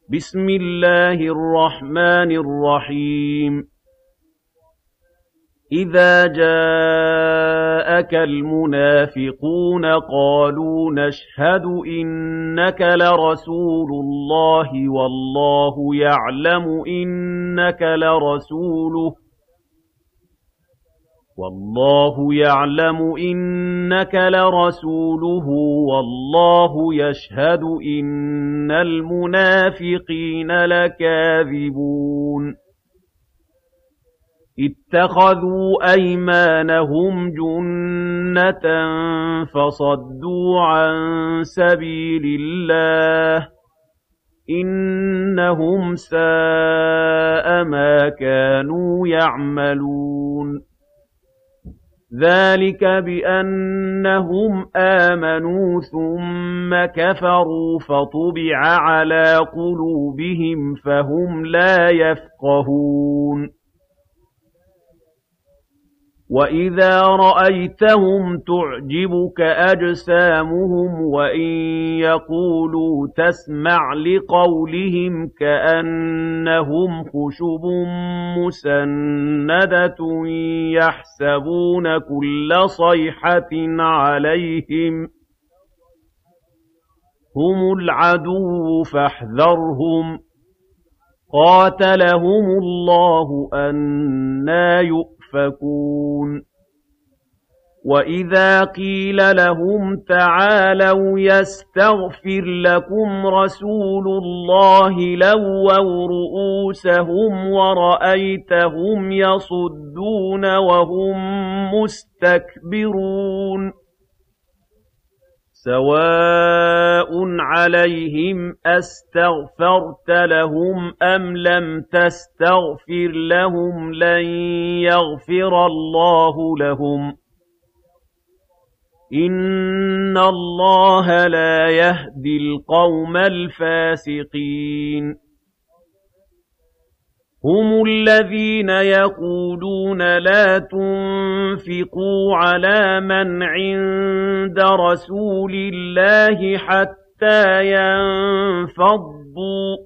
بسم الله الرحمن الرحيم إذا جاءك المنافقون قالوا نشهد إنك لرسول الله والله يعلم إنك لرسوله والله يشهد إن المنافقين لكاذبون اتخذوا أيمانهم جنة فصدوا عن سبيل الله إنهم ساء ما كانوا يعملون ذلك بأنهم آمنوا ثم كفروا فطبع على قلوبهم فهم لا يفقهون وإذا رأيتهم تعجبك أجسامهم وإن يقولوا تسمع لقولهم كأنهم خشب مسندة يحسبون كل صيحة عليهم هم العدو فاحذرهم قاتلهم الله أنى يؤفكون وإذا قيل لهم تعالوا يستغفر لكم رسول الله لووا رؤوسهم ورأيتهم يصدون وهم مستكبرون سواء عليهم أستغفرت لهم أم لم تستغفر لهم لن يغفر الله لهم إن الله لا يهدي القوم الفاسقين هم الذين يقولون لا تنفقوا على من عند رسول الله حتى ينفضوا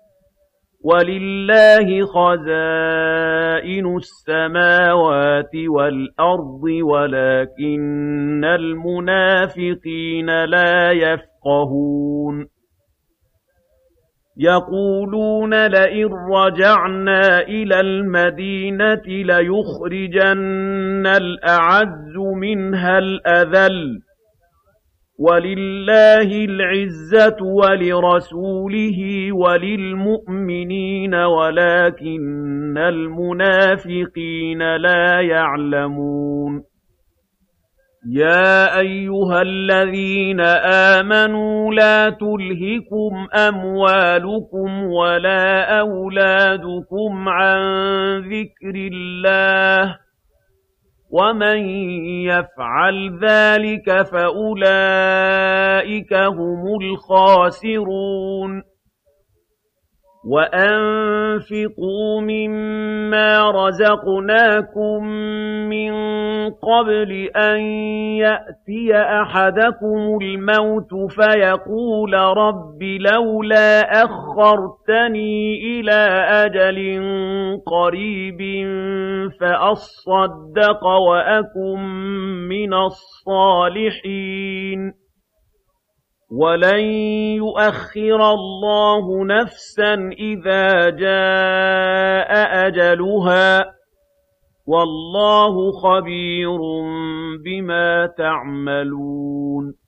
ولله خزائن السماوات والأرض ولكن المنافقين لا يفقهون يقولون لئن رجعنا إلى المدينة ليخرجن الأعز منها الأذل ولله العزة ولرسوله وللمؤمنين ولكن المنافقين لا يعلمون يا أيها الذين آمنوا لا تلهكم أموالكم ولا أولادكم عن ذكر الله ومن يفعل ذلك فأولئك هم الخاسرون وأنفقوا مما رزقناكم من قبل أن يأتي أحدكم الموت فيقول رب لولا أخرتني إلى أجل قريب فأصدق وأكن من الصالحين ولن يؤخر الله نفسا إذا جاء أجلها والله خبير بما تعملون